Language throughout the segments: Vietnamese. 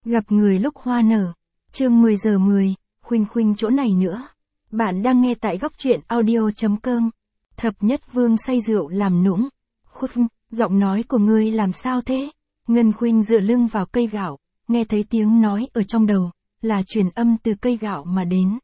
Gặp người lúc hoa nở. Chương 10 giờ 10, Khuynh Khuynh chỗ này nữa. Bạn đang nghe tại góc truyện audio.com. Thập Nhất Vương say rượu làm nũng. Khuynh, giọng nói của ngươi làm sao thế? Ngân Khuynh dựa lưng vào cây gạo, nghe thấy tiếng nói ở trong đầu, là truyền âm từ cây gạo mà đến.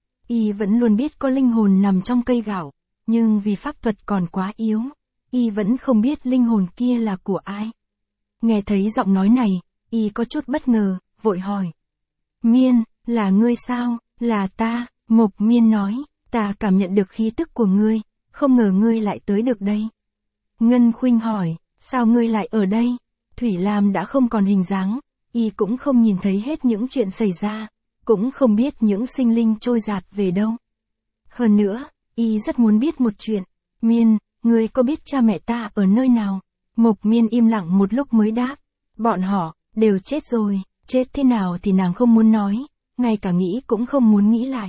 Y vẫn luôn biết có linh hồn nằm trong cây gạo, nhưng vì pháp thuật còn quá yếu, Y vẫn không biết linh hồn kia là của ai. Nghe thấy giọng nói này, Y có chút bất ngờ, vội hỏi. Miên, là ngươi sao? Là ta, Mộc Miên nói, ta cảm nhận được khí tức của ngươi, không ngờ ngươi lại tới được đây. Ngân Khuynh hỏi, sao ngươi lại ở đây? Thủy Lam đã không còn hình dáng, Y cũng không nhìn thấy hết những chuyện xảy ra, cũng không biết những sinh linh trôi dạt về đâu. Hơn nữa, Y rất muốn biết một chuyện. Miên, ngươi có biết cha mẹ ta ở nơi nào? Mộc Miên im lặng một lúc mới đáp. Bọn họ, đều chết rồi, chết thế nào thì nàng không muốn nói, ngay cả nghĩ cũng không muốn nghĩ lại.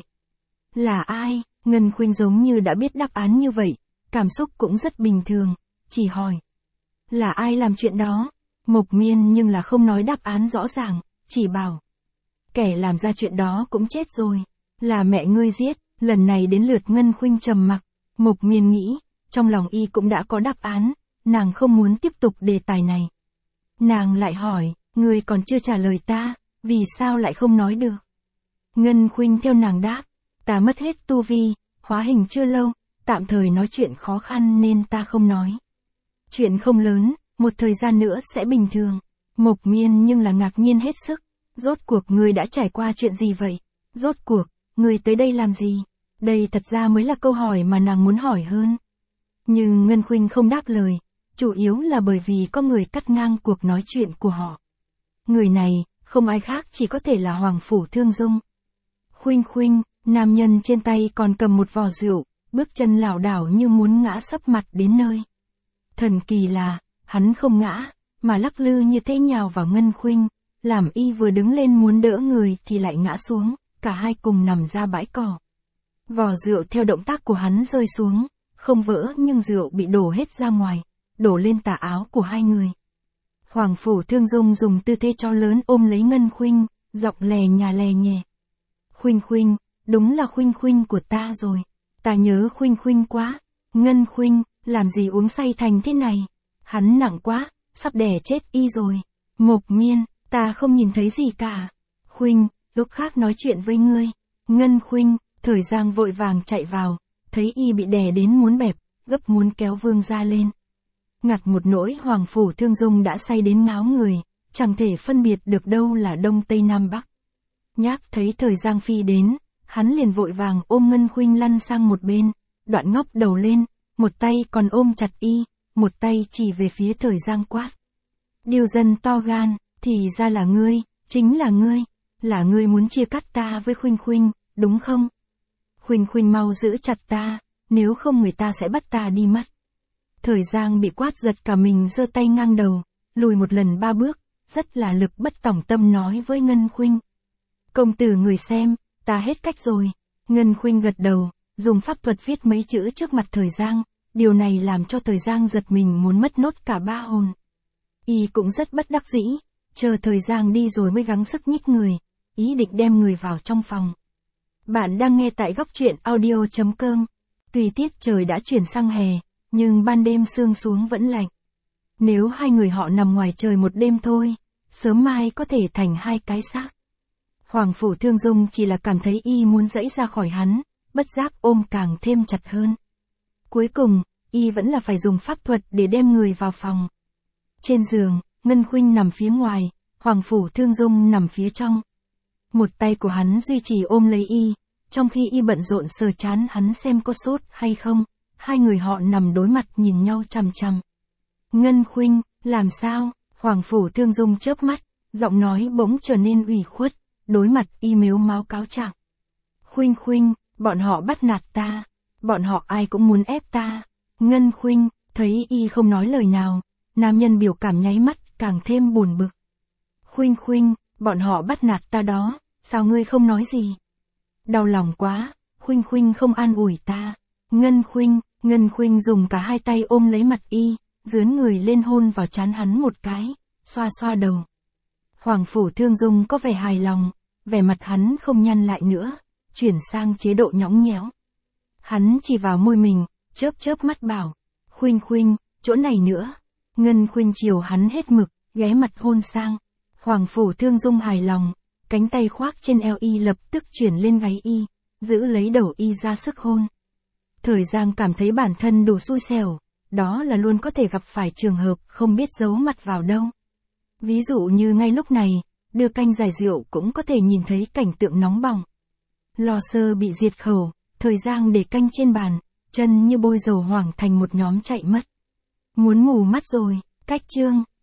Là ai? Ngân Khuynh giống như đã biết đáp án như vậy, cảm xúc cũng rất bình thường, chỉ hỏi. Là ai làm chuyện đó? Mộc Miên nhưng là không nói đáp án rõ ràng, chỉ bảo. Kẻ làm ra chuyện đó cũng chết rồi, là mẹ ngươi giết. Lần này đến lượt Ngân Khuynh trầm mặc, Mộc Miên nghĩ, trong lòng Y cũng đã có đáp án, nàng không muốn tiếp tục đề tài này. Nàng lại hỏi, ngươi còn chưa trả lời ta, vì sao lại không nói được? Ngân Khuynh theo nàng đáp, ta mất hết tu vi, hóa hình chưa lâu, tạm thời nói chuyện khó khăn nên ta không nói. Chuyện không lớn, một thời gian nữa sẽ bình thường. Mộc Miên nhưng là ngạc nhiên hết sức, rốt cuộc ngươi đã trải qua chuyện gì vậy? Rốt cuộc, ngươi tới đây làm gì? Đây thật ra mới là câu hỏi mà nàng muốn hỏi hơn. Nhưng Ngân Khuynh không đáp lời, chủ yếu là bởi vì có người cắt ngang cuộc nói chuyện của họ. Người này, không ai khác chỉ có thể là Hoàng Phủ Thương Dung. Khuynh Khuynh, nam nhân trên tay còn cầm một vò rượu, bước chân lảo đảo như muốn ngã sấp mặt đến nơi. Thần kỳ là, hắn không ngã, mà lắc lư như thế nhào vào Ngân Khuynh, làm Y vừa đứng lên muốn đỡ người thì lại ngã xuống, cả hai cùng nằm ra bãi cỏ. Vò rượu theo động tác của hắn rơi xuống, không vỡ nhưng rượu bị đổ hết ra ngoài, đổ lên tà áo của hai người. Hoàng Phủ Thương Dung dùng tư thế cho lớn ôm lấy Ngân Khuynh, giọng lè nhà lè nhẹ. Khuynh Khuynh, đúng là Khuynh Khuynh của ta rồi, ta nhớ Khuynh Khuynh quá. Ngân Khuynh, làm gì uống say thành thế này? Hắn nặng quá, sắp đè chết Y rồi. Mộc Miên, ta không nhìn thấy gì cả. Khuynh, lúc khác nói chuyện với ngươi. Ngân Khuynh, Thời Giang vội vàng chạy vào, thấy Y bị đè đến muốn bẹp, gấp muốn kéo vương ra lên. Ngặt một nỗi Hoàng Phủ Thương Dung đã say đến ngáo người, chẳng thể phân biệt được đâu là Đông Tây Nam Bắc. Nhác thấy Thời Giang phi đến, hắn liền vội vàng ôm Ngân Khuynh lăn sang một bên, đoạn ngóc đầu lên, một tay còn ôm chặt Y, một tay chỉ về phía Thời Giang quát. Điều dân to gan, thì ra là ngươi, chính là ngươi muốn chia cắt ta với Khuynh Khuynh, đúng không? Khuynh Khuynh mau giữ chặt ta, nếu không người ta sẽ bắt ta đi mất. Thời Giang bị quát giật cả mình giơ tay ngang đầu, lùi một lần 3 bước, rất là lực bất tòng tâm nói với Ngân Khuynh. Công tử người xem, ta hết cách rồi. Ngân Khuynh gật đầu, dùng pháp thuật viết mấy chữ trước mặt Thời Giang, điều này làm cho Thời Giang giật mình muốn mất nốt cả 3 hồn. Y cũng rất bất đắc dĩ, chờ Thời Giang đi rồi mới gắng sức nhích người, ý định đem người vào trong phòng. Bạn đang nghe tại góc truyện audio.com. Tuy tiết trời đã chuyển sang hè, nhưng ban đêm sương xuống vẫn lạnh. Nếu hai người họ nằm ngoài trời một đêm thôi, sớm mai có thể thành hai cái xác. Hoàng Phủ Thương Dung chỉ là cảm thấy Y muốn giãy ra khỏi hắn, bất giác ôm càng thêm chặt hơn. Cuối cùng, Y vẫn là phải dùng pháp thuật để đem người vào phòng. Trên giường, Ngân Khuynh nằm phía ngoài, Hoàng Phủ Thương Dung nằm phía trong. Một tay của hắn duy trì ôm lấy Y, trong khi Y bận rộn sờ trán hắn xem có sốt hay không. Hai người họ nằm đối mặt nhìn nhau chằm chằm. Ngân Khuynh, làm sao? Hoàng Phủ Thương Dung chớp mắt, giọng nói bỗng trở nên ủy khuất, đối mặt Y mếu máo cáo trạng. Khuynh Khuynh, bọn họ bắt nạt ta, bọn họ ai cũng muốn ép ta. Ngân Khuynh, thấy Y không nói lời nào, nam nhân biểu cảm nháy mắt càng thêm buồn bực. Khuynh Khuynh, bọn họ bắt nạt ta đó, sao ngươi không nói gì? Đau lòng quá, Khuynh Khuynh không an ủi ta. Ngân Khuynh dùng cả hai tay ôm lấy mặt Y, dướn người lên hôn vào trán hắn một cái, xoa xoa đầu. Hoàng Phủ Thương Dung có vẻ hài lòng, vẻ mặt hắn không nhăn lại nữa, chuyển sang chế độ nhõng nhẽo. Hắn chỉ vào môi mình, chớp chớp mắt bảo, Khuynh Khuynh, chỗ này nữa. Ngân Khuynh chiều hắn hết mực, ghé mặt hôn sang. Hoàng Phủ Thương Dung hài lòng, cánh tay khoác trên eo y lập tức chuyển lên gáy y, giữ lấy đầu y ra sức hôn. Thời Giang cảm thấy bản thân đủ xui xẻo, đó là luôn có thể gặp phải trường hợp không biết giấu mặt vào đâu. Ví dụ như ngay lúc này, đưa canh giải rượu cũng có thể nhìn thấy cảnh tượng nóng bỏng. Lò Sơ bị diệt khẩu, Thời Giang để canh trên bàn, chân như bôi dầu hoảng thành một nhóm chạy mất. Muốn mù mắt rồi, cách chương.